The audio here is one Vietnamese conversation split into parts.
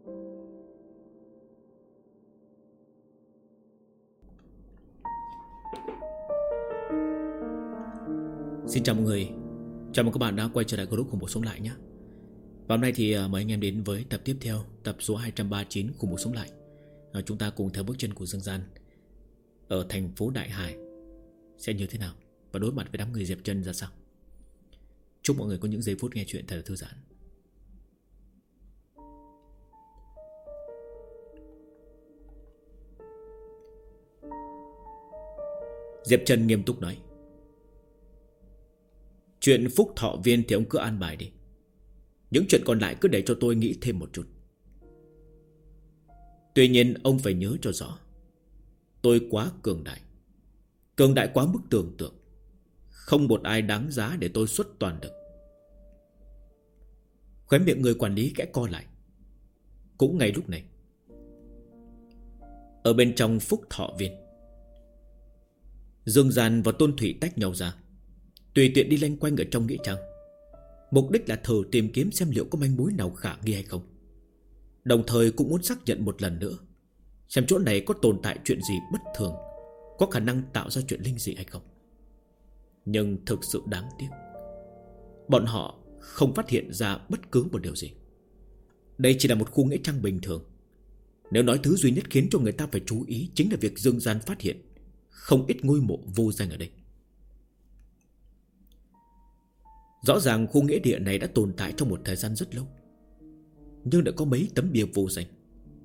Xin chào mọi người. Chào mừng các bạn đã quay trở lại group Khủng Bố Sống Lại nhé. Và hôm nay thì mời anh em đến với tập tiếp theo, tập số 239 Khủng Bố Sống Lại. Chúng ta cùng theo bước chân của Dương Gian ở thành phố Đại Hải sẽ như thế nào và đối mặt với đám người Diệp Trân ra sao. Chúc mọi người có những giây phút nghe chuyện thật là thư giãn. Diệp Trân nghiêm túc nói: chuyện Phúc Thọ Viên thì ông cứ an bài đi. Những chuyện còn lại cứ để cho tôi nghĩ thêm một chút. Tuy nhiên ông phải nhớ cho rõ, tôi quá cường đại, cường đại quá mức tưởng tượng. Không một ai đáng giá để tôi xuất toàn lực. Khóe miệng người quản lý kẽ co lại. Cũng ngay lúc này, ở bên trong Phúc Thọ Viên, Dương Gian và Tôn Thụy tách nhau ra, tùy tiện đi loanh quanh ở trong nghĩa trang. Mục đích là thử tìm kiếm xem liệu có manh mối nào khả nghi hay không. Đồng thời cũng muốn xác nhận một lần nữa xem chỗ này có tồn tại chuyện gì bất thường, có khả năng tạo ra chuyện linh dị hay không. Nhưng thực sự đáng tiếc, bọn họ không phát hiện ra bất cứ một điều gì. Đây chỉ là một khu nghĩa trang bình thường. Nếu nói thứ duy nhất khiến cho người ta phải chú ý chính là việc Dương Gian phát hiện không ít ngôi mộ vô danh ở đây. Rõ ràng khu nghĩa địa này đã tồn tại trong một thời gian rất lâu, nhưng đã có mấy tấm bia vô danh.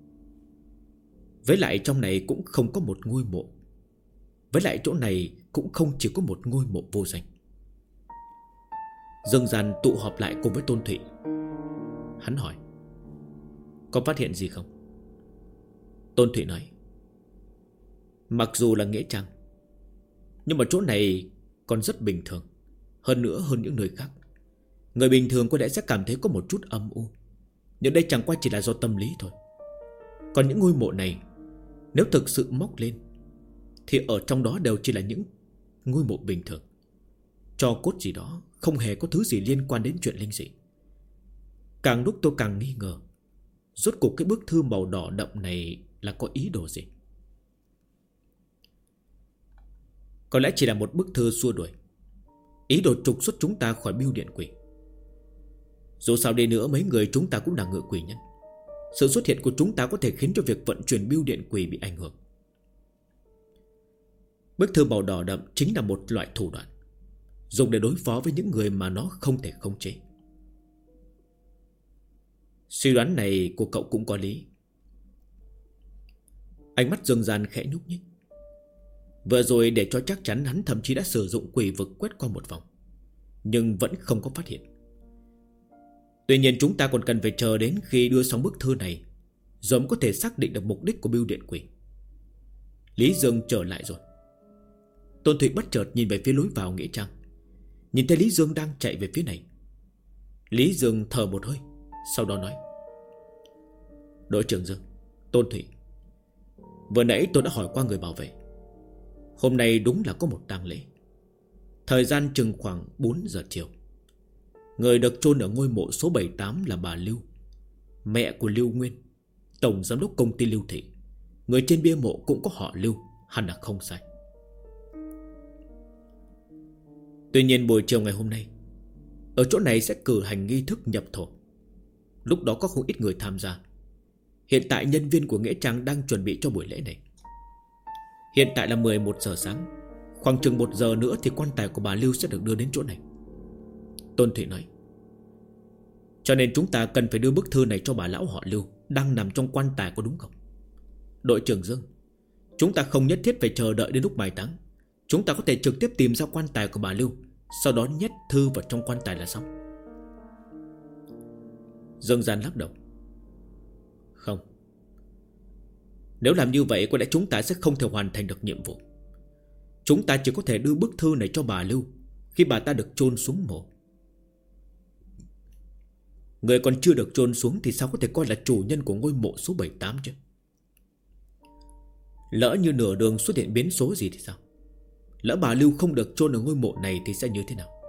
Với lại trong này cũng không có một ngôi mộ. Với lại chỗ này cũng không chỉ có một ngôi mộ vô danh. Dương Gian tụ họp lại cùng với Tôn Thụy. Hắn hỏi: có phát hiện gì không? Tôn Thụy nói: mặc dù là nghĩa trang, nhưng mà chỗ này còn rất bình thường. Hơn nữa hơn những nơi khác, người bình thường có lẽ sẽ cảm thấy có một chút âm u, nhưng đây chẳng qua chỉ là do tâm lý thôi. Còn những ngôi mộ này, nếu thực sự móc lên thì ở trong đó đều chỉ là những ngôi mộ bình thường, tro cốt gì đó, không hề có thứ gì liên quan đến chuyện linh dị. Càng lúc tôi càng nghi ngờ, rốt cuộc cái bức thư màu đỏ đậm này là có ý đồ gì. Có lẽ chỉ là một bức thư xua đuổi, ý đồ trục xuất chúng ta khỏi bưu điện quỷ. Dù sao đi nữa, mấy người chúng ta cũng là ngự quỷ nhân. Sự xuất hiện của chúng ta có thể khiến cho việc vận chuyển bưu điện quỷ bị ảnh hưởng. Bức thư màu đỏ đậm chính là một loại thủ đoạn dùng để đối phó với những người mà nó không thể khống chế. Suy đoán này của cậu cũng có lý. Ánh mắt Dương Gian khẽ nhúc nhích. Vừa rồi để cho chắc chắn, hắn thậm chí đã sử dụng quỷ vực quét qua một vòng, nhưng vẫn không có phát hiện. Tuy nhiên chúng ta còn cần phải chờ đến khi đưa xong bức thư này rồi mới có thể xác định được mục đích của bưu điện quỷ. Lý Dương trở lại rồi. Tôn Thụy bất chợt nhìn về phía lối vào nghĩa trang, nhìn thấy Lý Dương đang chạy về phía này. Lý Dương thở một hơi, sau đó nói: đội trưởng Dương, Tôn Thụy, vừa nãy tôi đã hỏi qua người bảo vệ. Hôm nay đúng là có một tang lễ. Thời gian chừng khoảng 4 giờ chiều. Người được chôn ở ngôi mộ số 78 là bà Lưu, mẹ của Lưu Nguyên, tổng giám đốc công ty Lưu Thị. Người trên bia mộ cũng có họ Lưu, hẳn là không sai. Tuy nhiên buổi chiều ngày hôm nay, ở chỗ này sẽ cử hành nghi thức nhập thổ. Lúc đó có không ít người tham gia. Hiện tại nhân viên của nghĩa trang đang chuẩn bị cho buổi lễ này. Hiện tại là 11 giờ sáng. Khoảng chừng 1 giờ nữa thì quan tài của bà Lưu sẽ được đưa đến chỗ này. Tôn Thụy nói: cho nên chúng ta cần phải đưa bức thư này cho bà lão họ Lưu đang nằm trong quan tài, có đúng không? Đội trưởng Dương, chúng ta không nhất thiết phải chờ đợi đến lúc mai táng. Chúng ta có thể trực tiếp tìm ra quan tài của bà Lưu, sau đó nhét thư vào trong quan tài là xong. Dương Gian lắc đầu: không. Nếu làm như vậy có lẽ chúng ta sẽ không thể hoàn thành được nhiệm vụ. Chúng ta chỉ có thể đưa bức thư này cho bà Lưu khi bà ta được chôn xuống mộ. Người còn chưa được chôn xuống thì sao có thể coi là chủ nhân của ngôi mộ số 78 chứ? Lỡ như nửa đường xuất hiện biến số gì thì sao? Lỡ bà Lưu không được chôn ở ngôi mộ này thì sẽ như thế nào?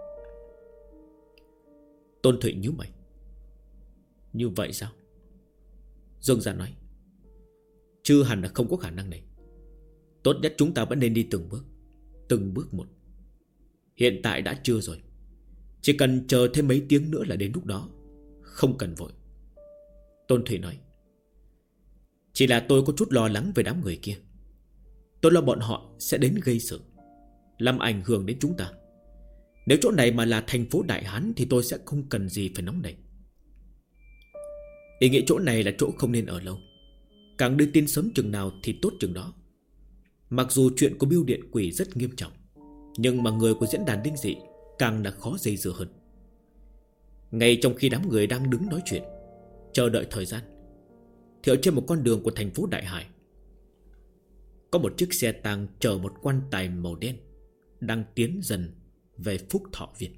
Tôn Thụy nhíu mày: như vậy sao? Dương Giản nói: Chứ hẳn là không có khả năng này. Tốt nhất chúng ta vẫn nên đi từng bước một. Hiện tại đã trưa rồi, chỉ cần chờ thêm mấy tiếng nữa là đến lúc đó. Không cần vội. Tôn Thủy nói: Chỉ là tôi có chút lo lắng về đám người kia. Tôi lo bọn họ sẽ đến gây sự, làm ảnh hưởng đến chúng ta. Nếu chỗ này mà là thành phố Đại Hán thì tôi sẽ không cần gì phải nóng nảy. Ý nghĩa chỗ này là chỗ không nên ở lâu. Càng đưa tin sớm chừng nào thì tốt chừng đó. Mặc dù chuyện của Bưu Điện Quỷ rất nghiêm trọng, nhưng mà người của diễn đàn Đinh Dị càng là khó dây dưa hơn. Ngay trong khi đám người đang đứng nói chuyện, chờ đợi thời gian, thì ở trên một con đường của thành phố Đại Hải, có một chiếc xe tang chở một quan tài màu đen đang tiến dần về Phúc Thọ Viện.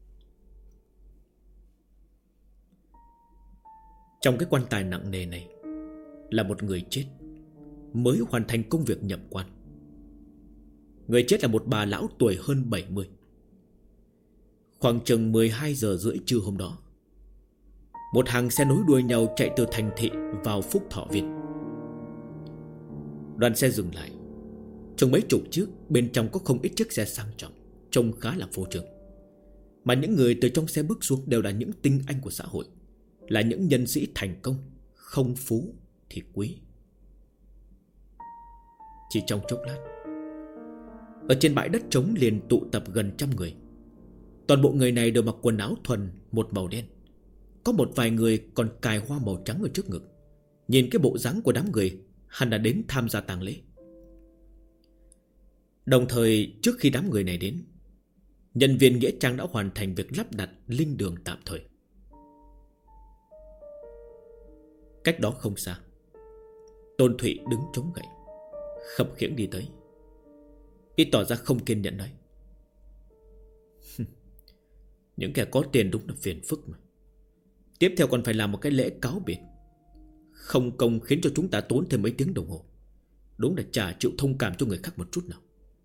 Trong cái quan tài nặng nề này là một người chết mới hoàn thành công việc nhập quan. Người chết là một bà lão tuổi hơn 70. Khoảng chừng 12 giờ rưỡi trưa hôm đó, một hàng xe nối đuôi nhau chạy từ thành thị vào Phúc Thọ Viện. Đoàn xe dừng lại. Trong mấy chục chiếc, bên trong có không ít chiếc xe sang trọng, trông khá là phô trương. Mà những người từ trong xe bước xuống đều là những tinh anh của xã hội, là những nhân sĩ thành công, không phú thì quý. Chỉ trong chốc lát, ở trên bãi đất trống liền tụ tập gần trăm người. Toàn bộ người này đều mặc quần áo thuần một màu đen. Có một vài người còn cài hoa màu trắng ở trước ngực. Nhìn cái bộ dáng của đám người, hẳn đã đến tham gia tang lễ. Đồng thời trước khi đám người này đến, nhân viên nghĩa trang đã hoàn thành việc lắp đặt linh đường tạm thời. Cách đó không xa, Tôn Thụy đứng chống gậy, khập khiễng đi tới. Y tỏ ra không kiên nhẫn nói: Những kẻ có tiền đúng là phiền phức mà. Tiếp theo còn phải làm một cái lễ cáo biệt, không công khiến cho chúng ta tốn thêm mấy tiếng đồng hồ. Đúng là chả chịu thông cảm cho người khác một chút nào.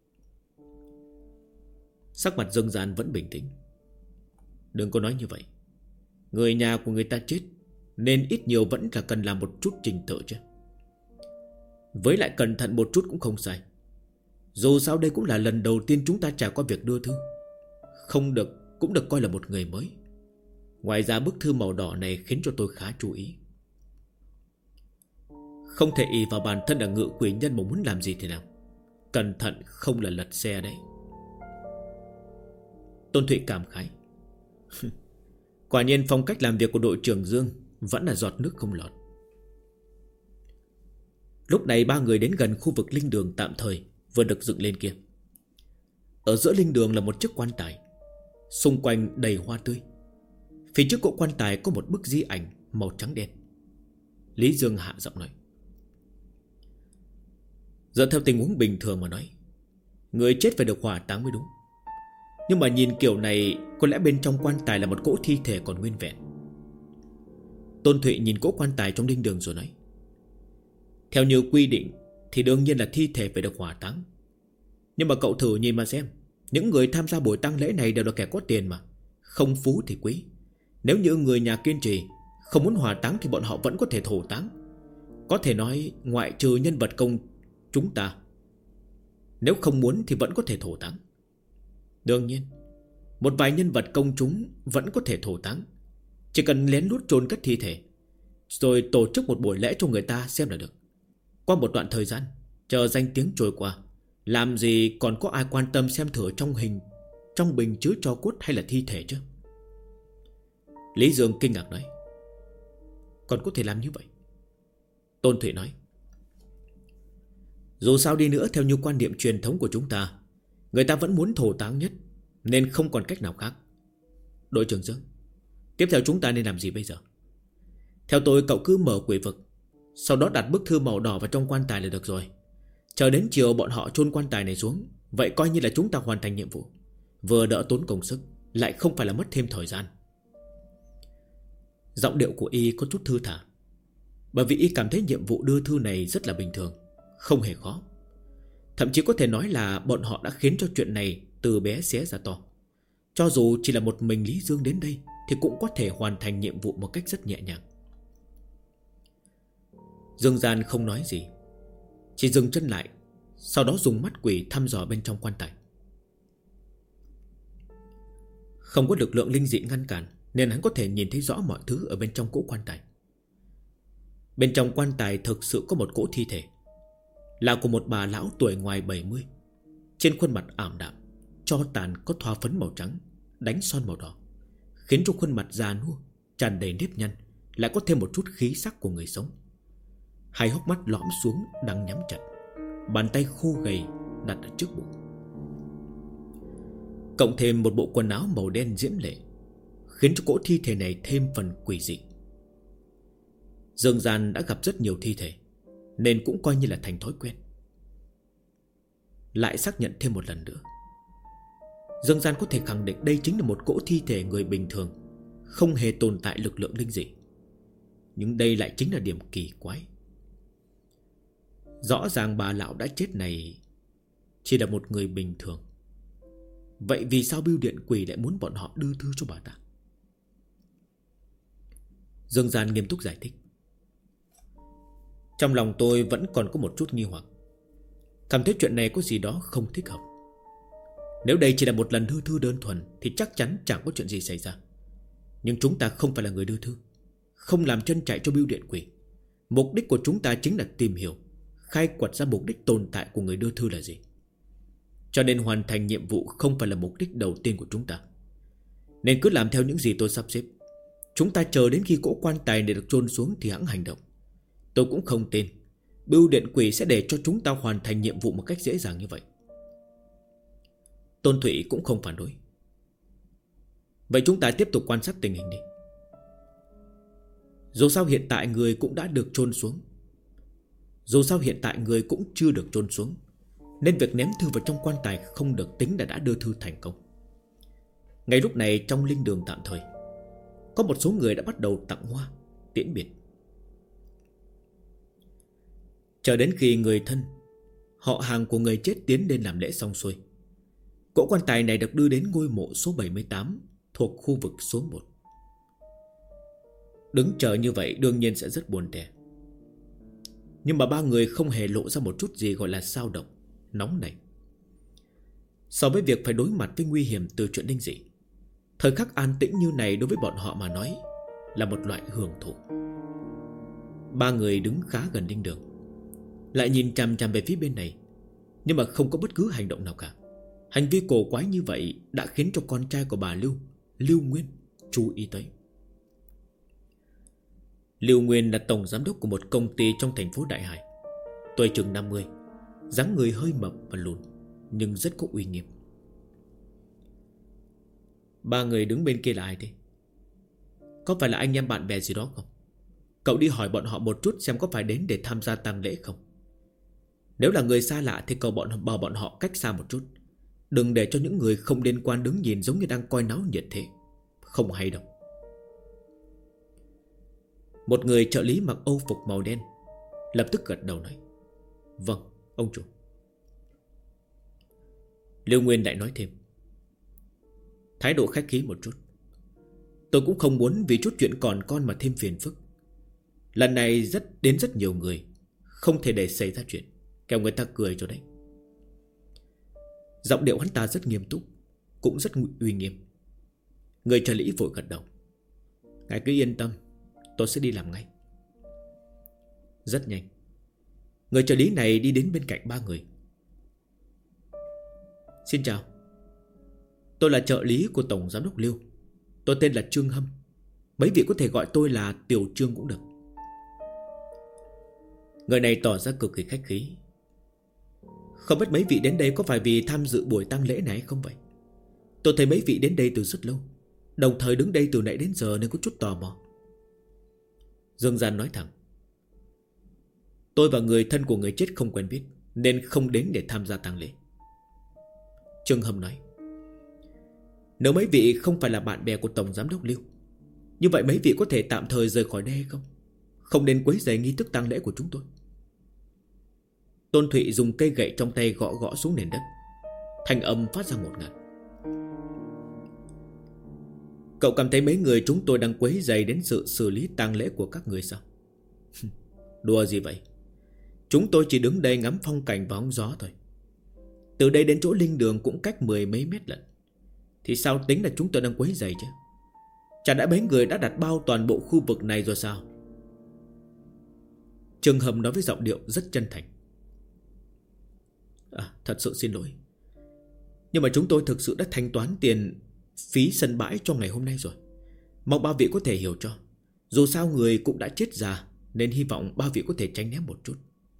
Sắc mặt Dương Giản vẫn bình tĩnh: Đừng có nói như vậy. Người nhà của người ta chết, nên ít nhiều vẫn là cần làm một chút trình tự chứ. Với lại cẩn thận một chút cũng không sai. Dù sao đây cũng là lần đầu tiên chúng ta trải qua việc đưa thư. Không được cũng được coi là một người mới. Ngoài ra bức thư màu đỏ này khiến cho tôi khá chú ý. Không thể ỷ vào bản thân là ngự quỷ nhân mà muốn làm gì thì làm. Cẩn thận không là lật xe đấy. Tôn Thụy cảm khái: Quả nhiên phong cách làm việc của đội trưởng Dương vẫn là giọt nước không lọt. Lúc này ba người đến gần khu vực linh đường tạm thời vừa được dựng lên kia. Ở giữa linh đường là một chiếc quan tài, xung quanh đầy hoa tươi. Phía trước cỗ quan tài có một bức di ảnh màu trắng đen. Lý Dương hạ giọng nói: Dựa theo tình huống bình thường mà nói, người chết phải được hỏa táng mới đúng. Nhưng mà nhìn kiểu này, có lẽ bên trong quan tài là một cỗ thi thể còn nguyên vẹn. Tôn Thụy nhìn cỗ quan tài trong linh đường rồi nói: Theo như quy định thì đương nhiên là thi thể phải được hỏa táng. Nhưng mà cậu thử nhìn mà xem, những người tham gia buổi tang lễ này đều là kẻ có tiền mà, không phú thì quý. Nếu như người nhà kiên trì không muốn hỏa táng thì bọn họ vẫn có thể thổ táng. Có thể nói ngoại trừ nhân vật công chúng ta, nếu không muốn thì vẫn có thể thổ táng. Đương nhiên, một vài nhân vật công chúng vẫn có thể thổ táng, chỉ cần lén lút chôn cất thi thể, rồi tổ chức một buổi lễ cho người ta xem là được. Qua một đoạn thời gian, chờ danh tiếng trôi qua, làm gì còn có ai quan tâm xem thử trong bình chứa tro cốt hay là thi thể chứ. Lý Dương kinh ngạc nói: Còn có thể làm như vậy? Tôn Thụy nói: Dù sao đi nữa, theo như quan niệm truyền thống của chúng ta, người ta vẫn muốn thổ táng nhất, nên không còn cách nào khác. Đội trưởng Dương, tiếp theo chúng ta nên làm gì bây giờ? Theo tôi, cậu cứ mở quỷ vực, sau đó đặt bức thư màu đỏ vào trong quan tài là được rồi. Chờ đến chiều bọn họ chôn quan tài này xuống, vậy coi như là chúng ta hoàn thành nhiệm vụ. Vừa đỡ tốn công sức, lại không phải là mất thêm thời gian. Giọng điệu của y có chút thư thả, bởi vì y cảm thấy nhiệm vụ đưa thư này rất là bình thường, không hề khó. Thậm chí có thể nói là bọn họ đã khiến cho chuyện này từ bé xé ra to. Cho dù chỉ là một mình Lý Dương đến đây thì cũng có thể hoàn thành nhiệm vụ một cách rất nhẹ nhàng. Dương Gian không nói gì, chỉ dừng chân lại, sau đó dùng mắt quỷ thăm dò bên trong quan tài. Không có lực lượng linh dị ngăn cản, nên hắn có thể nhìn thấy rõ mọi thứ ở bên trong cỗ quan tài. Bên trong quan tài thực sự có một cỗ thi thể, là của một bà lão tuổi ngoài 70. Trên khuôn mặt ảm đạm, tro tàn có thoa phấn màu trắng, đánh son màu đỏ, khiến cho khuôn mặt già nua, tràn đầy nếp nhăn, lại có thêm một chút khí sắc của người sống. Hai hốc mắt lõm xuống đang nhắm chặt, bàn tay khô gầy đặt ở trước bụng, cộng thêm một bộ quần áo màu đen diễm lệ, khiến cho cỗ thi thể này thêm phần quỷ dị. Dương Gian đã gặp rất nhiều thi thể, nên cũng coi như là thành thói quen. Lại xác nhận thêm một lần nữa, Dương Gian có thể khẳng định đây chính là một cỗ thi thể người bình thường, không hề tồn tại lực lượng linh dị. Nhưng đây lại chính là điểm kỳ quái. Rõ ràng bà lão đã chết này chỉ là một người bình thường. Vậy vì sao bưu điện quỷ lại muốn bọn họ đưa thư cho bà ta? Dương Gian nghiêm túc giải thích. Trong lòng tôi vẫn còn có một chút nghi hoặc, cảm thấy chuyện này có gì đó không thích hợp. Nếu đây chỉ là một lần đưa thư đơn thuần thì chắc chắn chẳng có chuyện gì xảy ra. Nhưng chúng ta không phải là người đưa thư, không làm chân chạy cho bưu điện quỷ. Mục đích của chúng ta chính là tìm hiểu, khai quật ra mục đích tồn tại của người đưa thư là gì. Cho nên hoàn thành nhiệm vụ không phải là mục đích đầu tiên của chúng ta. Nên cứ làm theo những gì tôi sắp xếp. Chúng ta chờ đến khi cỗ quan tài này được chôn xuống thì hẵng hành động. Tôi cũng không tin bưu điện quỷ sẽ để cho chúng ta hoàn thành nhiệm vụ một cách dễ dàng như vậy. Tôn Thụy cũng không phản đối. Vậy chúng ta tiếp tục quan sát tình hình đi. Dù sao hiện tại người cũng đã được chôn xuống, dù sao hiện tại người cũng chưa được chôn xuống, nên việc ném thư vào trong quan tài không được tính là đã đưa thư thành công. Ngay lúc này trong linh đường tạm thời, có một số người đã bắt đầu tặng hoa tiễn biệt. Chờ đến khi người thân, họ hàng của người chết tiến đến làm lễ xong xuôi, cỗ quan tài này được đưa đến ngôi mộ số 78 thuộc khu vực số 1. Đứng chờ như vậy đương nhiên sẽ rất buồn tẻ. Nhưng mà ba người không hề lộ ra một chút gì gọi là xao động, nóng nảy. So với việc phải đối mặt với nguy hiểm từ chuyện linh dị, thời khắc an tĩnh như này đối với bọn họ mà nói là một loại hưởng thụ. Ba người đứng khá gần linh đường, lại nhìn chằm chằm về phía bên này, nhưng mà không có bất cứ hành động nào cả. Hành vi cổ quái như vậy đã khiến cho con trai của bà Lưu Nguyên chú ý tới. Lưu Nguyên là tổng giám đốc của một công ty trong thành phố Đại Hải, tuổi chừng 50, dáng người hơi mập và lùn, nhưng rất có uy nghiêm. Ba người đứng bên kia là ai thế? Có phải là anh em bạn bè gì đó không? Cậu đi hỏi bọn họ một chút xem có phải đến để tham gia tang lễ không. Nếu là người xa lạ thì cậu bảo bọn họ cách xa một chút, đừng để cho những người không liên quan đứng nhìn giống như đang coi náo nhiệt thế. Không hay đâu. Một người trợ lý mặc âu phục màu đen lập tức gật đầu nói: Vâng, ông chủ. Lưu Nguyên lại nói thêm: Thái độ khách khí một chút. Tôi cũng không muốn vì chút chuyện còn con mà thêm phiền phức. Lần này đến rất nhiều người, không thể để xảy ra chuyện, kẻo người ta cười cho đấy. Giọng điệu hắn ta rất nghiêm túc, cũng rất uy nghiêm. Người trợ lý vội gật đầu: Ngài cứ yên tâm, tôi sẽ đi làm ngay. Rất nhanh, người trợ lý này đi đến bên cạnh ba người. Xin chào, tôi là trợ lý của Tổng Giám đốc Lưu. Tôi tên là Trương Hâm. Mấy vị có thể gọi tôi là Tiểu Trương cũng được. Người này tỏ ra cực kỳ khách khí. Không biết mấy vị đến đây có phải vì tham dự buổi tang lễ này không vậy? Tôi thấy mấy vị đến đây từ rất lâu, đồng thời đứng đây từ nãy đến giờ nên có chút tò mò. Dương Gian nói thẳng: Tôi và người thân của người chết không quen biết, nên không đến để tham gia tang lễ. Trương Hâm nói: Nếu mấy vị không phải là bạn bè của Tổng Giám đốc Lưu, như vậy mấy vị có thể tạm thời rời khỏi đây hay không? Không nên quấy rầy nghi thức tang lễ của chúng tôi. Tôn Thụy dùng cây gậy trong tay gõ gõ xuống nền đất, thanh âm phát ra ngột ngạt. Cậu cảm thấy mấy người chúng tôi đang quấy rầy đến sự xử lý tang lễ của các người sao? Đùa gì vậy? Chúng tôi chỉ đứng đây ngắm phong cảnh và hóng gió thôi. Từ đây đến chỗ linh đường cũng cách 10 mấy mét lận. Thì sao tính là chúng tôi đang quấy rầy chứ? Chả đã mấy người đã đặt bao toàn bộ khu vực này rồi sao? Trương Hầm nói với giọng điệu rất chân thành. Thật sự xin lỗi. Nhưng mà chúng tôi thực sự đã thanh toán tiền phí sân bãi cho ngày hôm nay rồi. Mong ba vị có thể hiểu cho. Dù sao người cũng đã chết già, nên hy vọng ba vị có thể tránh né một chút.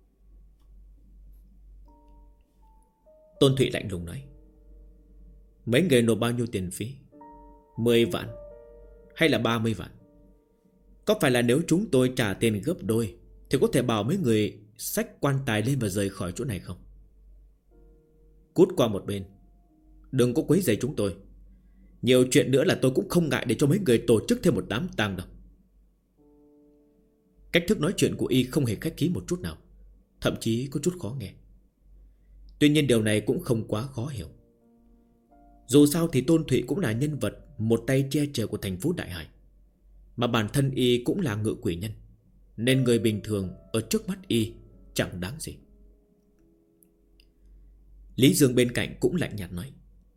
Tôn Thụy lạnh lùng nói. Mấy người nộp bao nhiêu tiền phí? 10 vạn hay là 30 vạn? Có phải là nếu chúng tôi trả tiền gấp đôi thì có thể bảo mấy người xách quan tài lên và rời khỏi chỗ này không? Cút qua một bên, đừng có quấy rầy chúng tôi. Nhiều chuyện nữa là tôi cũng không ngại để cho mấy người tổ chức thêm một đám tang đâu. Cách thức nói chuyện của y không hề khách khí một chút nào, thậm chí có chút khó nghe. Tuy nhiên điều này cũng không quá khó hiểu. Dù sao thì Tôn Thụy cũng là nhân vật một tay che chở của thành phố Đại Hải, mà bản thân y cũng là ngự quỷ nhân, nên người bình thường ở trước mắt y chẳng đáng gì. Lý Dương bên cạnh cũng lạnh nhạt nói.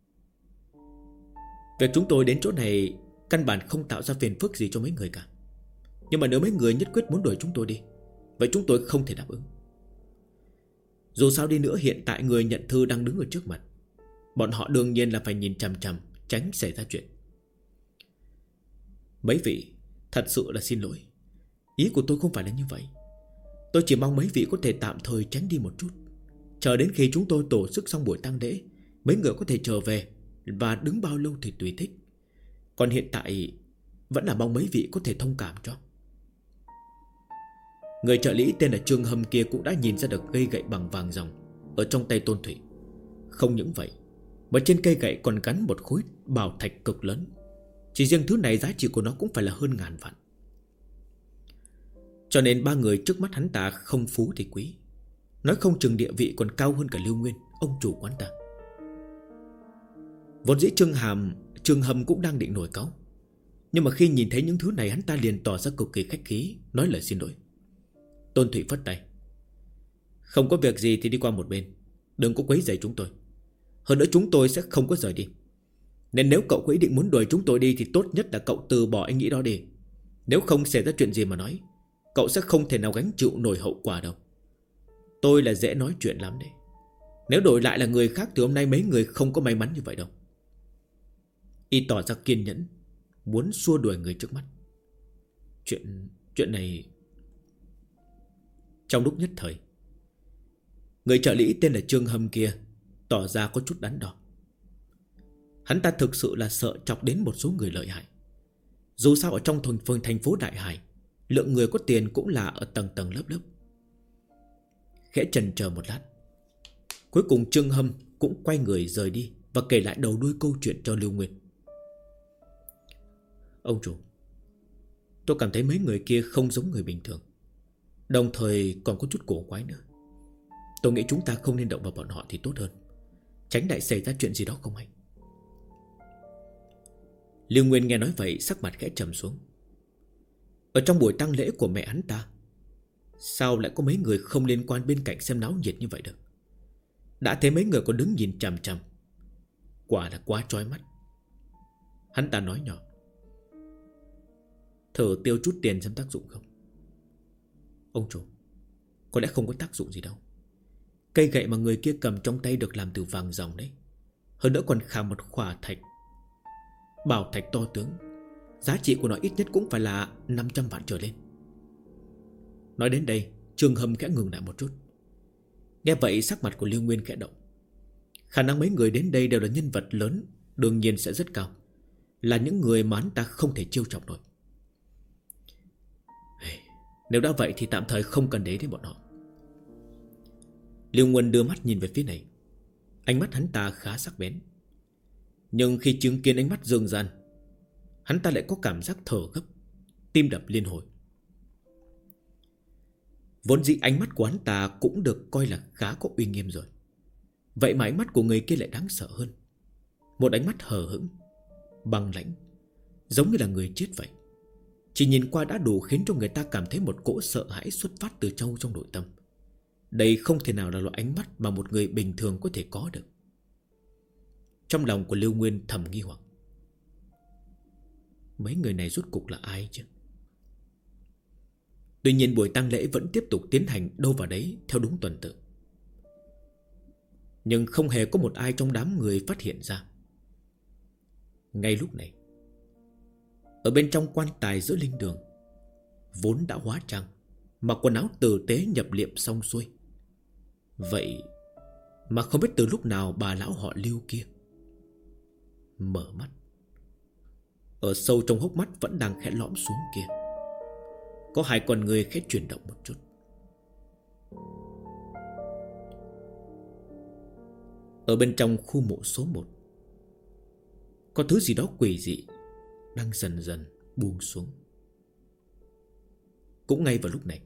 Việc chúng tôi đến chỗ này căn bản không tạo ra phiền phức gì cho mấy người cả. Nhưng mà nếu mấy người nhất quyết muốn đuổi chúng tôi đi, vậy chúng tôi không thể đáp ứng. Dù sao đi nữa hiện tại người nhận thư đang đứng ở trước mặt. Bọn họ đương nhiên là phải nhìn chằm chằm, tránh xảy ra chuyện. Mấy vị, thật sự là xin lỗi. Ý của tôi không phải là như vậy. Tôi chỉ mong mấy vị có thể tạm thời tránh đi một chút, chờ đến khi chúng tôi tổ chức xong buổi tang lễ, mấy người có thể trở về, và đứng bao lâu thì tùy thích. Còn hiện tại vẫn là mong mấy vị có thể thông cảm cho. Người trợ lý tên là Trương Hâm kia cũng đã nhìn ra được cây gậy bằng vàng ròng ở trong tay Tôn Thụy. Không những vậy, mà trên cây gậy còn gắn một khối bảo thạch cực lớn. Chỉ riêng thứ này giá trị của nó cũng phải là hơn 1000 vạn. Cho nên ba người trước mắt hắn ta không phú thì quý, nói không chừng địa vị còn cao hơn cả Lưu Nguyên, ông chủ quán ta. Vốn dĩ Trương Hâm cũng đang định nổi cáu, nhưng mà khi nhìn thấy những thứ này, hắn ta liền tỏ ra cực kỳ khách khí, nói lời xin lỗi. Tôn Thụy phất tay. Không có việc gì thì đi qua một bên, đừng có quấy rầy chúng tôi. Hơn nữa chúng tôi sẽ không có rời đi. Nên nếu cậu có ý định muốn đuổi chúng tôi đi thì tốt nhất là cậu từ bỏ ý nghĩ đó đi. Nếu không xảy ra chuyện gì mà nói, cậu sẽ không thể nào gánh chịu nổi hậu quả đâu. Tôi là dễ nói chuyện lắm đấy. Nếu đổi lại là người khác thì hôm nay mấy người không có may mắn như vậy đâu. Y tỏ ra kiên nhẫn, muốn xua đuổi người trước mắt. Chuyện này... Trong lúc nhất thời, người trợ lý tên là Trương Hâm kia tỏ ra có chút đắn đo. Hắn ta thực sự là sợ chọc đến một số người lợi hại. Dù sao ở trong thành phố Đại Hải, lượng người có tiền cũng là ở tầng tầng lớp lớp. Khẽ chần chờ một lát, cuối cùng Trương Hâm cũng quay người rời đi và kể lại đầu đuôi câu chuyện cho Lưu Nguyên. Ông chủ, tôi cảm thấy mấy người kia không giống người bình thường, đồng thời còn có chút cổ quái nữa. Tôi nghĩ chúng ta không nên động vào bọn họ thì tốt hơn, tránh đại xảy ra chuyện gì đó không hay. Lưu Nguyên nghe nói vậy, sắc mặt khẽ trầm xuống. Ở trong buổi tang lễ của mẹ hắn ta, sao lại có mấy người không liên quan bên cạnh xem náo nhiệt như vậy được? Đã thấy mấy người còn đứng nhìn chằm chằm, quả là quá chói mắt. Hắn ta nói nhỏ. Thử tiêu chút tiền xem tác dụng không? Ông chủ, có lẽ không có tác dụng gì đâu. Cây gậy mà người kia cầm trong tay được làm từ vàng ròng đấy. Hơn nữa còn khảm một khỏa thạch, bảo thạch to tướng. Giá trị của nó ít nhất cũng phải là 500 vạn trở lên. Nói đến đây, Trương Hâm khẽ ngừng lại một chút. Nghe vậy sắc mặt của Lưu Nguyên khẽ động. Khả năng mấy người đến đây đều là nhân vật lớn, đương nhiên sẽ rất cao, là những người mà hắn ta không thể trêu chọc nổi. Nếu đã vậy thì tạm thời không cần để đến bọn họ. Lưu Nguyên đưa mắt nhìn về phía này. Ánh mắt hắn ta khá sắc bén. Nhưng khi chứng kiến ánh mắt dương gian, hắn ta lại có cảm giác thở gấp, tim đập liên hồi. Vốn dĩ ánh mắt của hắn ta cũng được coi là khá có uy nghiêm rồi, vậy mà ánh mắt của người kia lại đáng sợ hơn. Một ánh mắt hờ hững, băng lãnh, giống như là người chết vậy. chỉ nhìn qua đã đủ khiến cho người ta cảm thấy một cỗ sợ hãi xuất phát từ trong nội tâm. Đây không thể nào là loại ánh mắt mà một người bình thường có thể có được. Trong lòng của Lưu Nguyên thầm nghi hoặc, mấy người này rốt cục là ai chứ? Tuy nhiên buổi tang lễ vẫn tiếp tục tiến hành đâu vào đấy theo đúng tuần tự. Nhưng không hề có một ai trong đám người phát hiện ra. Ngay lúc này, ở bên trong quan tài giữa linh đường, vốn đã hóa trang, mặc quần áo tử tế nhập liệm xong xuôi, vậy mà không biết từ lúc nào bà lão họ Lưu kia mở mắt. Ở sâu trong hốc mắt vẫn đang khẽ lõm xuống kia, có hai con người khẽ chuyển động một chút. Ở bên trong khu mộ số 1, có thứ gì đó quỷ dị đang dần dần buông xuống. Cũng ngay vào lúc này,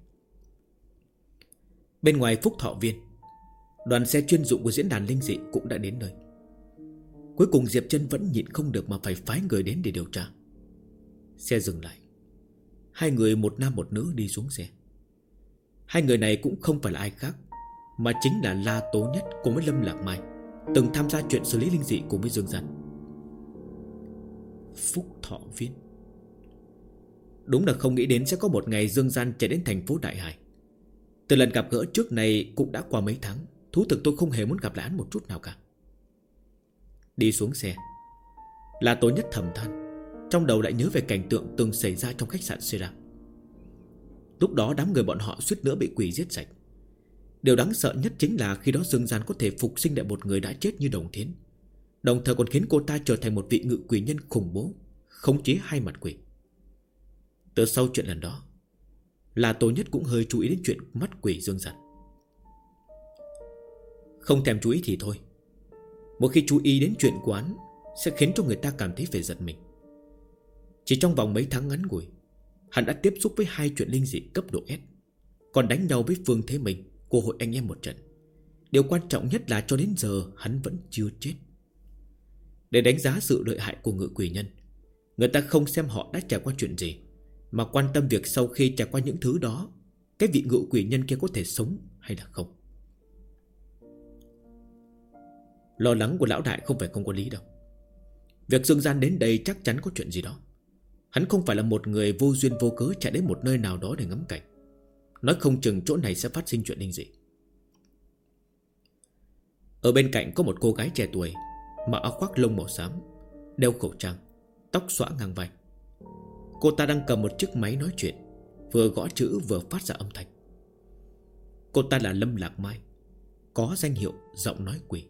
bên ngoài Phúc Thọ Viên, đoàn xe chuyên dụng của diễn đàn linh dị cũng đã đến nơi. Cuối cùng Diệp Chân vẫn nhịn không được mà phải phái người đến để điều tra. Xe dừng lại, hai người một nam một nữ đi xuống xe. Hai người này cũng không phải là ai khác, mà chính là La Tố Nhất cùng với Lâm Lạc Mai, từng tham gia chuyện xử lý linh dị cùng với Dương Gian. Phúc Thọ Viên. Đúng là không nghĩ đến sẽ có một ngày Dương Gian chạy đến thành phố Đại Hải. Từ lần gặp gỡ trước này cũng đã qua mấy tháng, thú thực tôi không hề muốn gặp lại hắn một chút nào cả. Đi xuống xe, La Tố Nhất thầm than, trong đầu lại nhớ về cảnh tượng từng xảy ra trong khách sạn Sera. Lúc đó đám người bọn họ suýt nữa bị quỷ giết sạch. Điều đáng sợ nhất chính là khi đó Dương Gian có thể phục sinh lại một người đã chết như Đồng Thiến, đồng thời còn khiến cô ta trở thành một vị ngự quỷ nhân khủng bố, khống chế hai mặt quỷ. Từ sau chuyện lần đó, La Tố Nhất cũng hơi chú ý đến chuyện mắt quỷ Dương Gian. Không thèm chú ý thì thôi, một khi chú ý đến chuyện của hắn sẽ khiến cho người ta cảm thấy phải giật mình. Chỉ trong vòng mấy tháng ngắn ngủi, hắn đã tiếp xúc với hai chuyện linh dị cấp độ S, còn đánh nhau với Phương Thế Minh của hội anh em một trận. Điều quan trọng nhất là cho đến giờ hắn vẫn chưa chết. Để đánh giá sự lợi hại của ngự quỷ nhân, người ta không xem họ đã trải qua chuyện gì, mà quan tâm việc sau khi trải qua những thứ đó, cái vị ngự quỷ nhân kia có thể sống hay là không. Lo lắng của lão đại không phải không có lý đâu. Việc Dương Gian đến đây chắc chắn có chuyện gì đó. Hắn không phải là một người vô duyên vô cớ chạy đến một nơi nào đó để ngắm cảnh. Nói không chừng chỗ này sẽ phát sinh chuyện linh dị. Ở bên cạnh có một cô gái trẻ tuổi, mặc áo khoác lông màu xám, đeo khẩu trang, tóc xõa ngang vai. Cô ta đang cầm một chiếc máy nói chuyện, vừa gõ chữ vừa phát ra âm thanh. Cô ta là Lâm Lạc Mai, có danh hiệu giọng nói quỷ.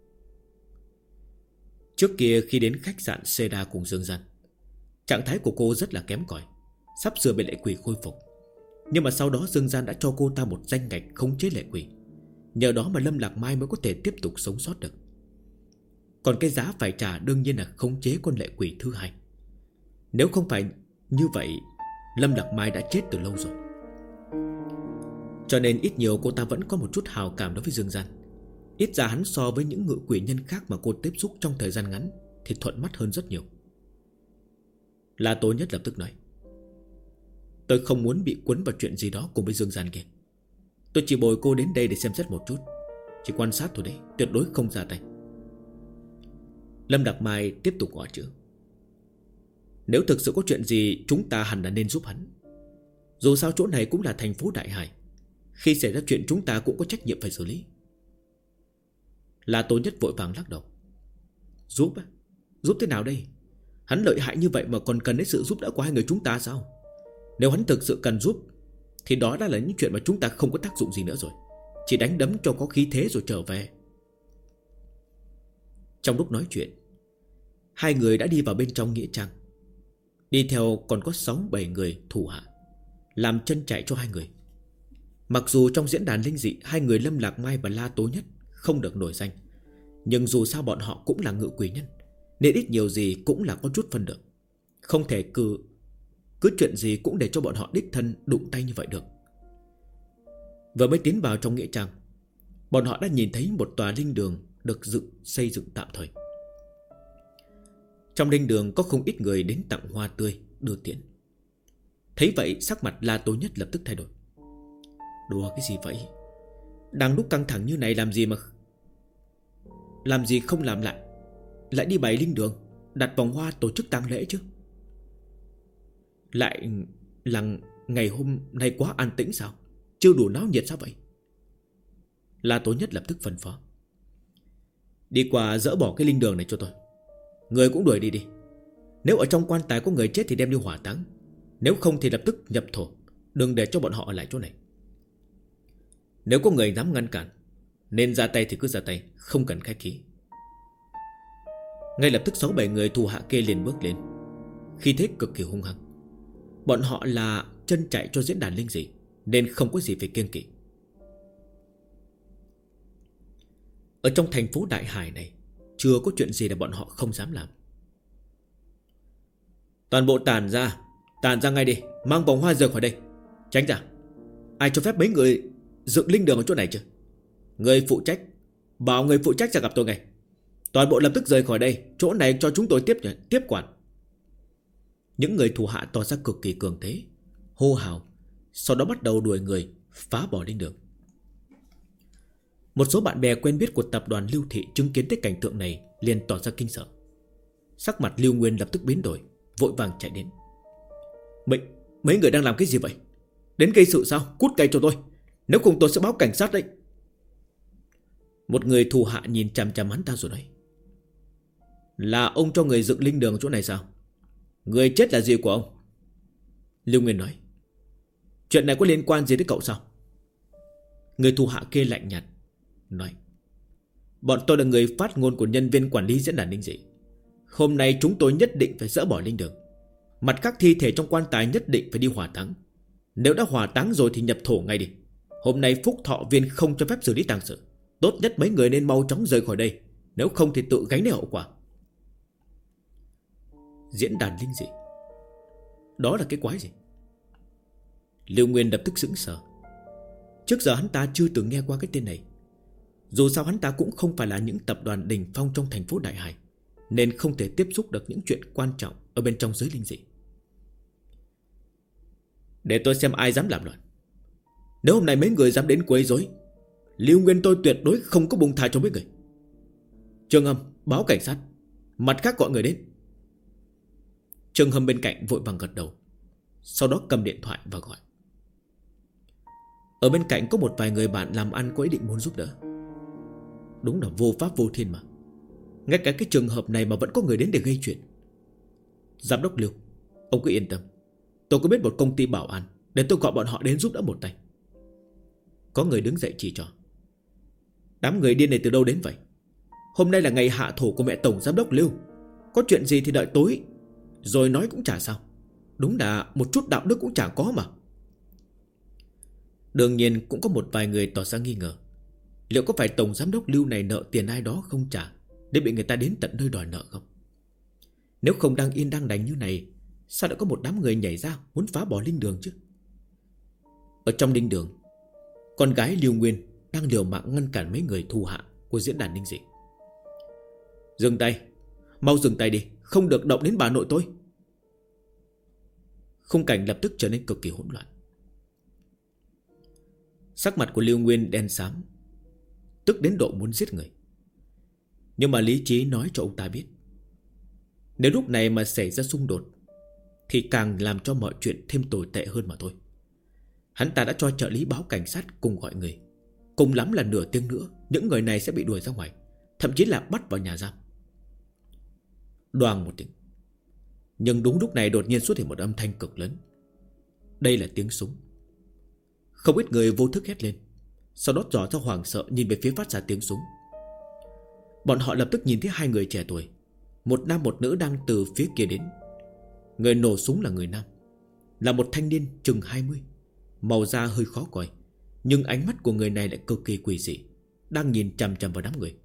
Trước kia khi đến khách sạn Seda cùng Dương Gian, trạng thái của cô rất là kém cỏi, sắp sửa bị lệ quỷ khôi phục. Nhưng mà sau đó Dương Gian đã cho cô ta một danh ngạch khống chế lệ quỷ. Nhờ đó mà Lâm Lạc Mai mới có thể tiếp tục sống sót được. Còn cái giá phải trả đương nhiên là khống chế con lệ quỷ thứ hai. Nếu không phải như vậy, Lâm Lạc Mai đã chết từ lâu rồi. Cho nên ít nhiều cô ta vẫn có một chút hào cảm đối với Dương Gian. Ít ra hắn so với những ngự quỷ nhân khác mà cô tiếp xúc trong thời gian ngắn thì thuận mắt hơn rất nhiều. La Tố Nhất lập tức nói, tôi không muốn bị cuốn vào chuyện gì đó cùng với Dương Gian kia. Tôi chỉ bồi cô đến đây để xem xét một chút, chỉ quan sát thôi đấy, tuyệt đối không ra tay. Lâm Đặc Mai tiếp tục gõ chữ. Nếu thực sự có chuyện gì, chúng ta hẳn là nên giúp hắn. Dù sao chỗ này cũng là thành phố Đại Hải, khi xảy ra chuyện chúng ta cũng có trách nhiệm phải xử lý. La Tố Nhất vội vàng lắc đầu. Giúp á? Giúp thế nào đây? Hắn lợi hại như vậy mà còn cần đến sự giúp đỡ của hai người chúng ta sao? Nếu hắn thực sự cần giúp thì đó đã là những chuyện mà chúng ta không có tác dụng gì nữa rồi, chỉ đánh đấm cho có khí thế rồi trở về. Trong lúc nói chuyện, hai người đã đi vào bên trong nghĩa trang. Đi theo còn có 6-7 người thủ hạ, làm chân chạy cho hai người. Mặc dù trong diễn đàn linh dị, hai người Lâm Lạc Mai và La Tố Nhất không được nổi danh, nhưng dù sao bọn họ cũng là ngự quỷ nhân, nên ít nhiều gì cũng là có chút phân được. Không thể cứ chuyện gì cũng để cho bọn họ đích thân đụng tay như vậy được. Vừa mới tiến vào trong nghĩa trang, bọn họ đã nhìn thấy một tòa linh đường được xây dựng tạm thời. Trong linh đường có không ít người đến tặng hoa tươi đưa tiễn. Thấy vậy sắc mặt La Tố Nhất lập tức thay đổi. Đùa cái gì vậy? Đang lúc căng thẳng như này làm gì không làm lại, lại đi bày linh đường, đặt vòng hoa tổ chức tang lễ chứ? Lại là ngày hôm nay quá an tĩnh sao? Chưa đủ náo nhiệt sao vậy? La Tố Nhất lập tức phân phó. Đi qua dỡ bỏ cái linh đường này cho tôi. Người cũng đuổi đi. Nếu ở trong quan tài có người chết thì đem đi hỏa táng, nếu không thì lập tức nhập thổ. Đừng để cho bọn họ ở lại chỗ này. Nếu có người dám ngăn cản, nên ra tay thì cứ ra tay, không cần khách khí. Ngay lập tức 6-7 người thủ hạ kia liền bước lên, khí thế cực kỳ hung hăng. Bọn họ là chân chạy cho diễn đàn linh dị, nên không có gì phải kiêng kỵ. Ở trong thành phố Đại Hải này, chưa có chuyện gì là bọn họ không dám làm. Toàn bộ tản ra ngay đi. Mang vòng hoa rời khỏi đây. Tránh ra. Ai cho phép mấy người dựng linh đường ở chỗ này chứ? Người phụ trách, bảo người phụ trách ra gặp tôi ngay. Toàn bộ lập tức rời khỏi đây. Chỗ này cho chúng tôi tiếp quản. Những người thủ hạ tỏ ra cực kỳ cường thế, hô hào, sau đó bắt đầu đuổi người, phá bỏ linh đường. Một số bạn bè quen biết của tập đoàn Lưu Thị chứng kiến thấy cảnh tượng này liền tỏ ra kinh sợ. Sắc mặt Lưu Nguyên lập tức biến đổi, vội vàng chạy đến. Mấy người đang làm cái gì vậy? Đến gây sự sao? Cút ngay cho tôi, nếu không tôi sẽ báo cảnh sát đấy. Một người thủ hạ nhìn chằm chằm hắn ta rồi nói. Là ông cho người dựng linh đường ở chỗ này sao? Người chết là gì của ông? Lưu Nguyên nói. Chuyện này có liên quan gì tới cậu sao? Người thủ hạ kia lạnh nhạt nói. Bọn tôi là người phát ngôn của nhân viên quản lý diễn đàn linh dị. Hôm nay chúng tôi nhất định phải dỡ bỏ linh đường. Mặt các thi thể trong quan tài nhất định phải đi hỏa táng. Nếu đã hỏa táng rồi thì nhập thổ ngay đi. Hôm nay Phúc Thọ Viên không cho phép xử lý tang sự. Tốt nhất mấy người nên mau chóng rời khỏi đây, nếu không thì tự gánh lấy hậu quả. Diễn đàn linh dị, đó là cái quái gì? Lưu Nguyên lập tức sững sờ. Trước giờ hắn ta chưa từng nghe qua cái tên này. Dù sao hắn ta cũng không phải là những tập đoàn đỉnh phong trong thành phố Đại Hải, nên không thể tiếp xúc được những chuyện quan trọng ở bên trong giới linh dị. Để tôi xem ai dám làm loạn. Nếu hôm nay mấy người dám đến quấy rối, Lưu Nguyên tôi tuyệt đối không có buông tha cho mấy người. Trương Hâm báo cảnh sát, mặt khác gọi người đến. Trương Hâm bên cạnh vội vàng gật đầu, sau đó cầm điện thoại và gọi. Ở bên cạnh có một vài người bạn làm ăn có ý định muốn giúp đỡ. Đúng là vô pháp vô thiên mà. Ngay cả cái trường hợp này mà vẫn có người đến để gây chuyện. Giám đốc Lưu, ông cứ yên tâm, tôi có biết một công ty bảo an, để tôi gọi bọn họ đến giúp đỡ một tay. Có người đứng dậy chỉ trỏ. Đám người điên này từ đâu đến vậy? Hôm nay là ngày hạ thổ của mẹ tổng giám đốc Lưu. Có chuyện gì thì đợi tối rồi nói cũng chả sao. Đúng là một chút đạo đức cũng chả có mà. Đương nhiên cũng có một vài người tỏ ra nghi ngờ. Liệu có phải tổng giám đốc Lưu này nợ tiền ai đó không trả, để bị người ta đến tận nơi đòi nợ không? Nếu không đang yên đang lành như này, sao lại có một đám người nhảy ra muốn phá bỏ linh đường chứ? Ở trong linh đường, con gái Lưu Nguyên đang liều mạng ngăn cản mấy người thù hạ của diễn đàn linh dị. Dừng tay, mau dừng tay đi, không được động đến bà nội tôi. Khung cảnh lập tức trở nên cực kỳ hỗn loạn. Sắc mặt của Lưu Nguyên đen xám, tức đến độ muốn giết người. Nhưng mà lý trí nói cho ông ta biết, nếu lúc này mà xảy ra xung đột thì càng làm cho mọi chuyện thêm tồi tệ hơn mà thôi. Hắn ta đã cho trợ lý báo cảnh sát cùng gọi người. Cùng lắm là nửa tiếng nữa, những người này sẽ bị đuổi ra ngoài, thậm chí là bắt vào nhà giam. Đoàng một tiếng. Nhưng đúng lúc này đột nhiên xuất hiện một âm thanh cực lớn. Đây là tiếng súng. Không ít người vô thức hét lên, sau đó tỏ ra hoảng sợ nhìn về phía phát ra tiếng súng. Bọn họ lập tức nhìn thấy hai người trẻ tuổi, một nam một nữ đang từ phía kia đến. Người nổ súng là người nam, là một thanh niên chừng 20, màu da hơi khó coi, nhưng ánh mắt của người này lại cực kỳ quỷ dị, đang nhìn chằm chằm vào đám người.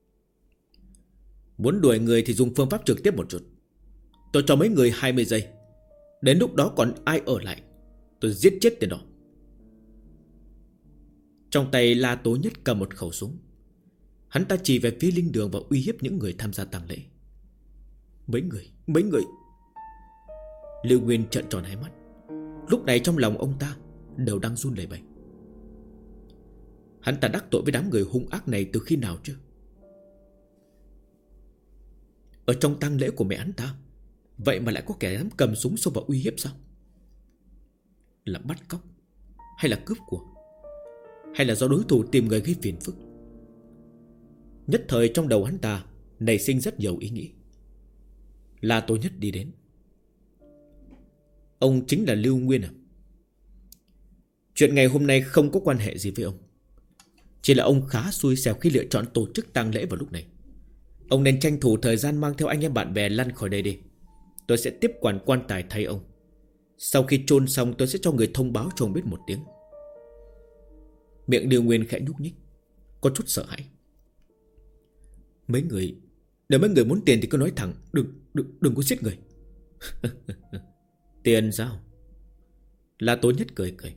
Muốn đuổi người thì dùng phương pháp trực tiếp một chút. Tôi cho mấy người 20 giây, đến lúc đó còn ai ở lại, tôi giết chết tên đó. Trong tay La Tố Nhất cầm một khẩu súng. Hắn ta chỉ về phía linh đường và uy hiếp những người tham gia tang lễ. Mấy người. Lưu Nguyên trợn tròn hai mắt. Lúc này trong lòng ông ta đều đang run lẩy bẩy. Hắn ta đắc tội với đám người hung ác này từ khi nào chứ? Ở trong tang lễ của mẹ hắn ta, vậy mà lại có kẻ dám cầm súng xông vào uy hiếp sao? Là bắt cóc, hay là cướp của, hay là do đối thủ tìm người gây phiền phức? Nhất thời trong đầu hắn ta nảy sinh rất nhiều ý nghĩ. La Tố Nhất đi đến. Ông chính là Lưu Nguyên à? Chuyện ngày hôm nay không có quan hệ gì với ông. Chỉ là ông khá xui xẻo khi lựa chọn tổ chức tang lễ vào lúc này. Ông nên tranh thủ thời gian mang theo anh em bạn bè lăn khỏi đây đi. Tôi sẽ tiếp quản quan tài thay ông. Sau khi chôn xong tôi sẽ cho người thông báo cho ông biết một tiếng. Miệng Lưu Nguyên khẽ nhúc nhích, có chút sợ hãi. Nếu mấy người muốn tiền thì cứ nói thẳng, đừng có giết người. Tiền sao? La Tố Nhất cười cười.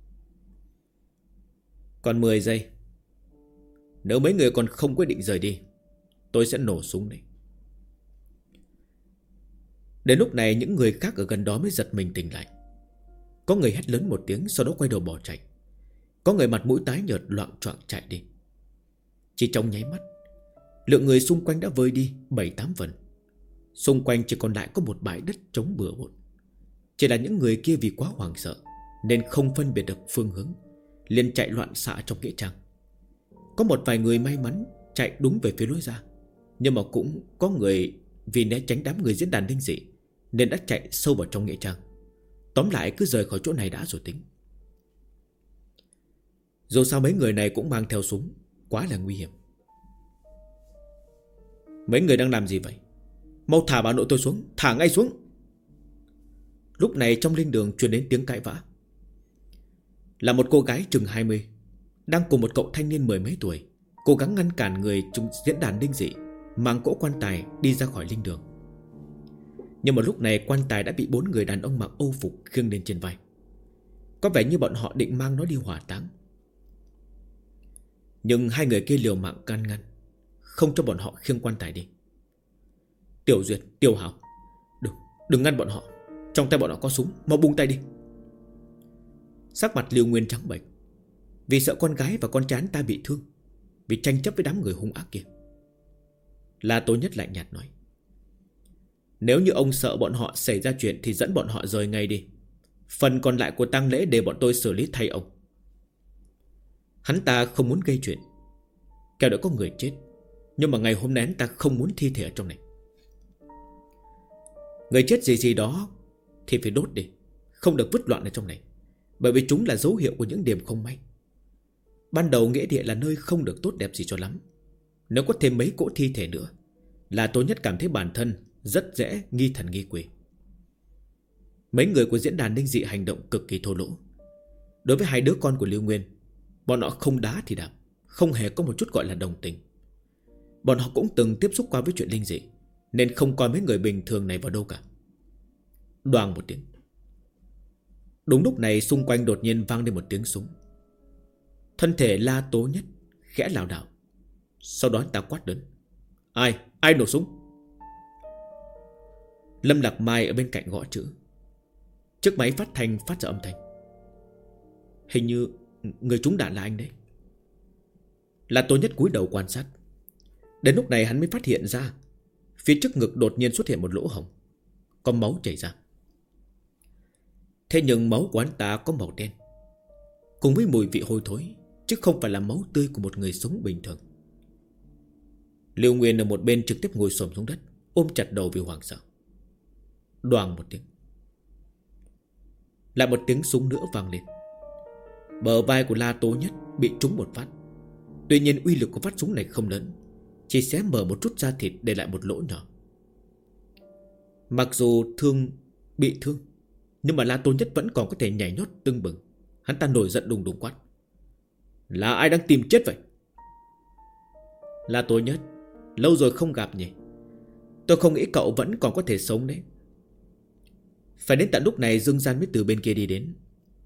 Còn 10 giây. Nếu mấy người còn không quyết định rời đi, tôi sẽ nổ súng đấy. Đến lúc này những người khác ở gần đó mới giật mình tỉnh lại. Có người hét lớn một tiếng, sau đó quay đầu bỏ chạy. Có người mặt mũi tái nhợt loạng choạng chạy đi. Chỉ trong nháy mắt, lượng người xung quanh đã vơi đi 7-8 phần. Xung quanh chỉ còn lại có một bãi đất trống bừa bộn. Chỉ là những người kia vì quá hoảng sợ nên không phân biệt được phương hướng, liền chạy loạn xạ trong nghĩa trang. Có một vài người may mắn chạy đúng về phía lối ra, nhưng mà cũng có người vì né tránh đám người diễn đàn linh dị nên đã chạy sâu vào trong nghĩa trang. Tóm lại cứ rời khỏi chỗ này đã rồi tính. Dù sao mấy người này cũng mang theo súng, quá là nguy hiểm. Mấy người đang làm gì vậy? Mau thả bà nội tôi xuống, thả ngay xuống. Lúc này trong linh đường truyền đến tiếng cãi vã. Là một cô gái chừng 20, đang cùng một cậu thanh niên 10 mấy tuổi cố gắng ngăn cản người trong diễn đàn linh dị mang cỗ quan tài đi ra khỏi linh đường. Nhưng mà lúc này quan tài đã bị 4 người đàn ông mặc âu phục khiêng lên trên vai. Có vẻ như bọn họ định mang nó đi hỏa táng. Nhưng 2 người kia liều mạng can ngăn, không cho bọn họ khiêng quan tài đi. Tiểu Duyệt, Tiểu Hảo, đừng ngăn bọn họ. Trong tay bọn họ có súng, mau buông tay đi. Sắc mặt Lưu Nguyên trắng bệch, vì sợ con gái và con trai ta bị thương, vì tranh chấp với đám người hung ác kia. La Tố Nhất lạnh nhạt nói: Nếu như ông sợ bọn họ xảy ra chuyện thì dẫn bọn họ rời ngay đi. Phần còn lại của tang lễ để bọn tôi xử lý thay ông. Hắn ta không muốn gây chuyện, kẻo đã có người chết. Nhưng mà ngày hôm nay hắn ta không muốn thi thể ở trong này. Người chết gì đó thì phải đốt đi, không được vứt loạn ở trong này, bởi vì chúng là dấu hiệu của những điểm không may. Ban đầu nghĩa địa là nơi không được tốt đẹp gì cho lắm. Nếu có thêm mấy cỗ thi thể nữa, là tôi nhất cảm thấy bản thân rất dễ nghi thần nghi quỷ. Mấy người của diễn đàn linh dị hành động cực kỳ thô lỗ. Đối với 2 đứa con của Lưu Nguyên, bọn họ không đá thì đạp, không hề có một chút gọi là đồng tình. Bọn họ cũng từng tiếp xúc qua với chuyện linh dị, nên không coi mấy người bình thường này vào đâu cả. Đoàng một tiếng. Đúng lúc này xung quanh đột nhiên vang lên một tiếng súng. Thân thể La Tố Nhất khẽ lảo đảo. Sau đó ta quát lớn: Ai nổ súng? Lâm Lạc Mai ở bên cạnh gõ chữ. Chiếc máy phát thanh phát ra âm thanh: Hình như người trúng đạn là anh đấy. La Tố Nhất cúi đầu quan sát. Đến lúc này hắn mới phát hiện ra phía trước ngực đột nhiên xuất hiện một lỗ hổng, có máu chảy ra. Thế nhưng máu của hắn ta có màu đen, cùng với mùi vị hôi thối, chứ không phải là máu tươi của một người sống bình thường. Lưu Nguyên ở một bên trực tiếp ngồi xổm xuống đất, ôm chặt đầu vì hoảng sợ. Đoàng một tiếng. Lại một tiếng súng nữa vang lên. Bờ vai của La Tố Nhất bị trúng một phát. Tuy nhiên uy lực của phát súng này không lớn, chỉ xé mở một chút da thịt để lại một lỗ nhỏ. Mặc dù bị thương, nhưng mà La Tố Nhất vẫn còn có thể nhảy nhót tưng bừng. Hắn ta nổi giận đùng đùng quát: Là ai đang tìm chết vậy? La Tố Nhất, lâu rồi không gặp nhỉ. Tôi không nghĩ cậu vẫn còn có thể sống đấy. Phải đến tận lúc này Dương Gian mới từ bên kia đi đến.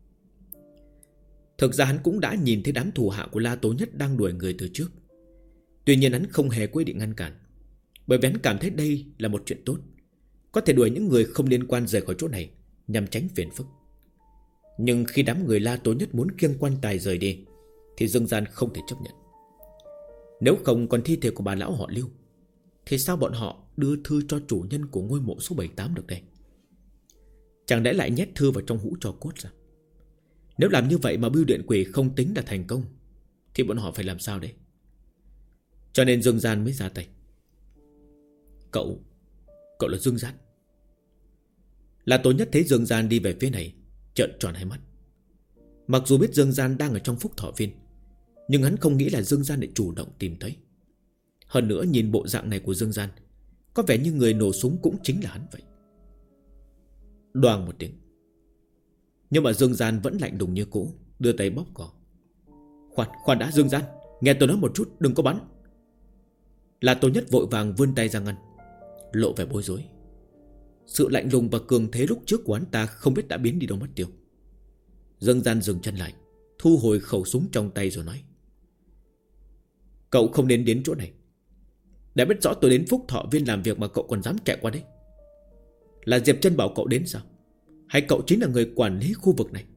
Thực ra hắn cũng đã nhìn thấy đám thù hạ của La Tố Nhất đang đuổi người từ trước. Tuy nhiên hắn không hề quyết định ngăn cản, bởi vì hắn cảm thấy đây là một chuyện tốt, có thể đuổi những người không liên quan rời khỏi chỗ này, nhằm tránh phiền phức. Nhưng khi đám người La Tố Nhất muốn khiêng quan tài rời đi thì Dương Gian không thể chấp nhận. Nếu không còn thi thể của bà lão họ Lưu thì sao bọn họ đưa thư cho chủ nhân của ngôi mộ số 78 được đây? Chẳng lẽ lại nhét thư vào trong hũ tro cốt ra? Nếu làm như vậy mà bưu điện quỷ không tính là thành công thì bọn họ phải làm sao đây? Cho nên Dương Gian mới ra tay. Cậu là Dương Gian? La Tố Nhất thấy Dương Gian đi về phía này, trợn tròn hai mắt. Mặc dù biết Dương Gian đang ở trong Phúc Thọ Viên, nhưng hắn không nghĩ là Dương Gian lại chủ động tìm thấy. Hơn nữa nhìn bộ dạng này của Dương Gian, có vẻ như người nổ súng cũng chính là hắn vậy. Đoàng một tiếng. Nhưng mà Dương Gian vẫn lạnh lùng như cũ, đưa tay bóp cò. Khoan đã Dương Gian, nghe tôi nói một chút, đừng có bắn. La Tố Nhất vội vàng vươn tay ra ngăn, lộ vẻ bối rối. Sự lạnh lùng và cường thế lúc trước của hắn ta không biết đã biến đi đâu mất tiêu. Dương Gian dừng chân lại, thu hồi khẩu súng trong tay rồi nói: Cậu không nên đến chỗ này. Đã biết rõ tôi đến Phúc Thọ Viên làm việc mà cậu còn dám chạy qua đấy. Là Diệp Trân bảo cậu đến sao? Hay cậu chính là người quản lý khu vực này?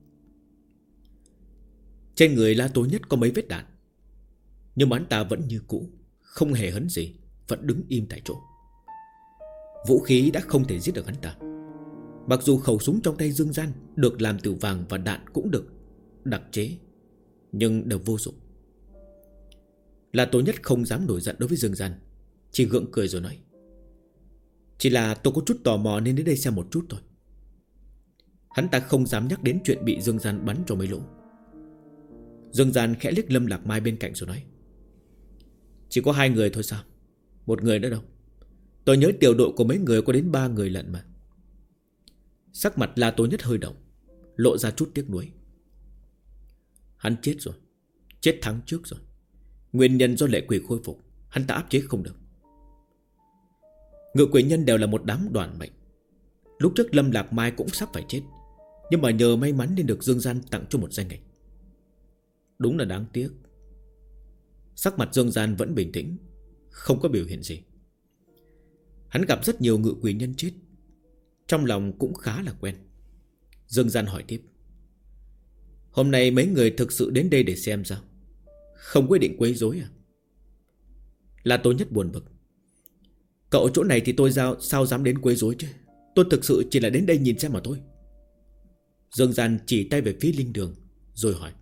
Trên người La Tố Nhất có mấy vết đạn, nhưng hắn ta vẫn như cũ, không hề hấn gì, vẫn đứng im tại chỗ. Vũ khí đã không thể giết được hắn ta. Mặc dù khẩu súng trong tay Dương Gian được làm từ vàng và đạn cũng được đặc chế, nhưng đều vô dụng. La Tố Nhất không dám nổi giận đối với Dương Gian, chỉ gượng cười rồi nói: Chỉ là tôi có chút tò mò nên đến đây xem một chút thôi. Hắn ta không dám nhắc đến chuyện bị Dương Gian bắn cho mấy lỗ. Dương Gian khẽ liếc Lâm Lạc Mai bên cạnh rồi nói: Chỉ có 2 người thôi sao? Một người nữa đâu? Tôi nhớ tiểu đội của mấy người có đến 3 người lận mà. Sắc mặt La Tố Nhất hơi động, lộ ra chút tiếc nuối. Hắn chết rồi, chết tháng trước rồi. Nguyên nhân do lệ quỷ khôi phục, hắn ta áp chế không được. Ngự quỷ nhân đều là một đám đoàn mệnh. Lúc trước Lâm Lạc Mai cũng sắp phải chết, nhưng mà nhờ may mắn nên được Dương Gian tặng cho một danh ngạch. Đúng là đáng tiếc. Sắc mặt Dương Gian vẫn bình tĩnh, không có biểu hiện gì. Hắn gặp rất nhiều ngự quỷ nhân chết, trong lòng cũng khá là quen. Dương Gian hỏi tiếp: Hôm nay mấy người thực sự đến đây để xem sao? Không quyết định quấy rối à? La Tố Nhất buồn bực: Cậu ở chỗ này thì tôi sao dám đến quấy rối chứ? Tôi thực sự chỉ là đến đây nhìn xem mà thôi. Dương Gian chỉ tay về phía linh đường rồi hỏi: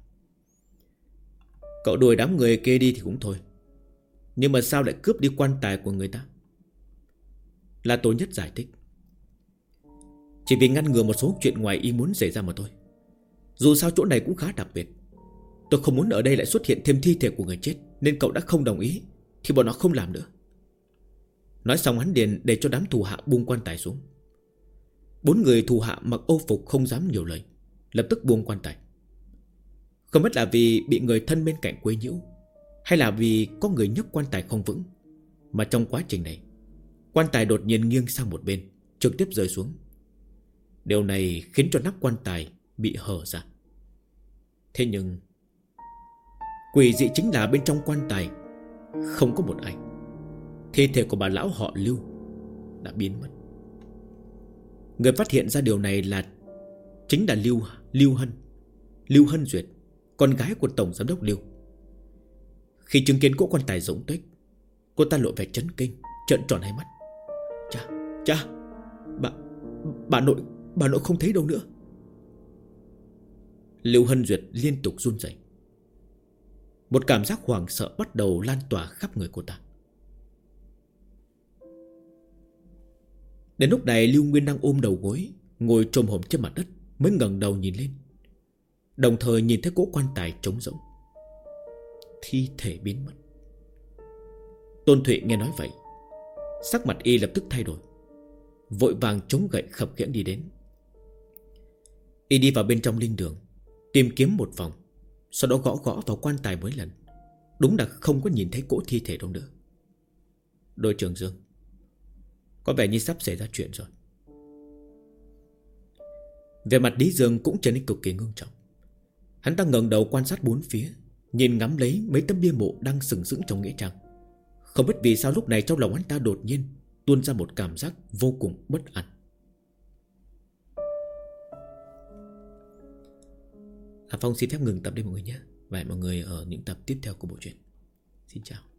Cậu đuổi đám người kia đi thì cũng thôi, nhưng mà sao lại cướp đi quan tài của người ta? La Tố Nhất giải thích: Chỉ vì ngăn ngừa một số chuyện ngoài ý muốn xảy ra mà thôi. Dù sao chỗ này cũng khá đặc biệt. Tôi không muốn ở đây lại xuất hiện thêm thi thể của người chết, nên cậu đã không đồng ý thì bọn nó không làm nữa. Nói xong hắn liền để cho đám thù hạ buông quan tài xuống. 4 người thù hạ mặc ô phục không dám nhiều lời, lập tức buông quan tài. Không biết là vì bị người thân bên cạnh quấy nhiễu, hay là vì có người nhấc quan tài không vững, mà trong quá trình này quan tài đột nhiên nghiêng sang một bên, trực tiếp rơi xuống. Điều này khiến cho nắp quan tài bị hở ra. Thế nhưng quỷ dị chính là bên trong quan tài không có một ai. Thi thể của bà lão họ Lưu đã biến mất. Người phát hiện ra điều này chính là Lưu Hân Duyệt, con gái của Tổng Giám đốc Lưu. Khi chứng kiến cỗ quan tài rỗng tuếch, cô ta lộ vẻ chấn kinh, trợn tròn hai mắt. Cha, bà nội không thấy đâu nữa. Lưu Hân Duyệt liên tục run rẩy. Một cảm giác hoảng sợ bắt đầu lan tỏa khắp người cô ta. Đến lúc này Lưu Nguyên đang ôm đầu gối, ngồi chồm hổm trên mặt đất, mới ngẩng đầu nhìn lên, đồng thời nhìn thấy cỗ quan tài trống rỗng. Thi thể biến mất. Tôn Thụy nghe nói vậy, sắc mặt y lập tức thay đổi, vội vàng chống gậy khập khiễng đi đến. Y đi vào bên trong linh đường, tìm kiếm một vòng, sau đó gõ vào quan tài mấy lần. Đúng là không có nhìn thấy cỗ thi thể đâu nữa. Đội trưởng Dương, có vẻ như sắp xảy ra chuyện rồi. Về mặt Lý Dương cũng trở nên cực kỳ ngưng trọng. Hắn ta ngẩng đầu quan sát bốn phía, nhìn ngắm lấy mấy tấm bia mộ đang sừng sững trong nghĩa trang. Không biết vì sao lúc này trong lòng hắn ta đột nhiên tuôn ra một cảm giác vô cùng bất an. Phong xin phép ngừng tập đây mọi người nhé. Và hẹn mọi người ở những tập tiếp theo của bộ truyện. Xin chào.